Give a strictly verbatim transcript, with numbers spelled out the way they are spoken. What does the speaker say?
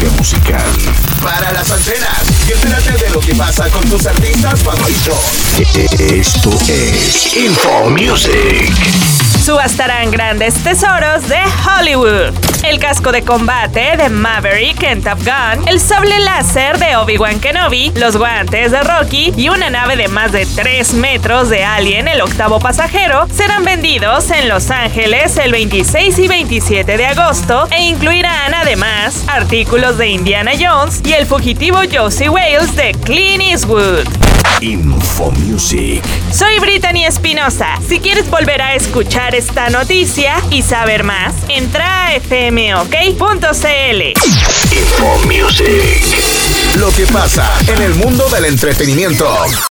industria musical. Para las antenas y entérate de lo que pasa con tus artistas favoritos. Esto es Info Music. Subastarán grandes tesoros de Hollywood. El casco de combate de Maverick en Top Gun, el sable láser de Obi-Wan Kenobi, los guantes de Rocky y una nave de más de tres metros de Alien, el octavo pasajero, serán vendidos en Los Ángeles el veintiséis y veintisiete de agosto e incluirán además artículos de Indiana Jones y el fugitivo Josie Wales de Clint Eastwood. Info Music. Soy Brittany Espinosa. Si quieres volver a escuchar esta noticia y saber más, entra a f m o k punto c l. Info Music. Lo que pasa en el mundo del entretenimiento.